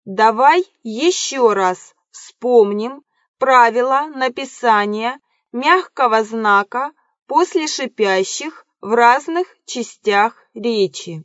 Давай еще раз вспомним правила написания мягкого знака после шипящих в разных частях речи.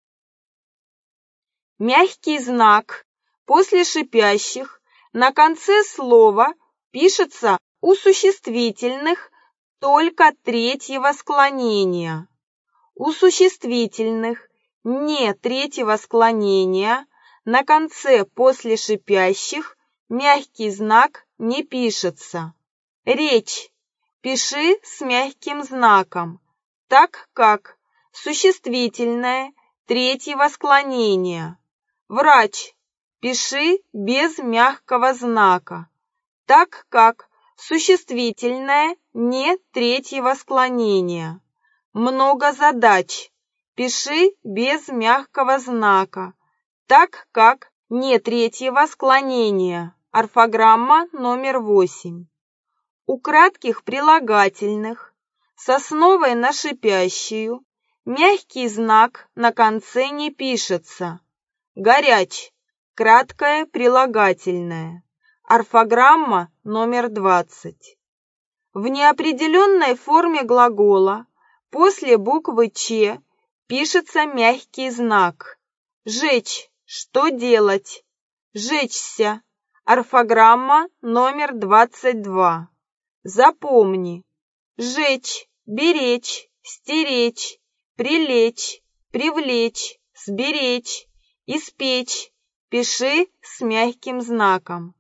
Мягкий знак после шипящих на конце слова пишется у существительных только третьего склонения. У существительных не третьего склонения на конце после шипящих мягкий знак не пишется. Речь. Пиши с мягким знаком, так как существительное третьего склонения. Врач. Пиши без мягкого знака, так как существительное не третьего склонения. Много задач. Пиши без мягкого знака, так как не третьего склонения. Орфограмма номер 8. У кратких прилагательных с основой на шипящую мягкий знак на конце не пишется. Горяч. Краткое прилагательное. Орфограмма номер 20. В неопределенной форме глагола после буквы «ч» пишется мягкий знак. Жечь. Что делать? Жечься. Орфограмма номер 22. Запомни. Жечь, беречь, стеречь, прилечь, привлечь, сберечь, испечь. Пиши с мягким знаком.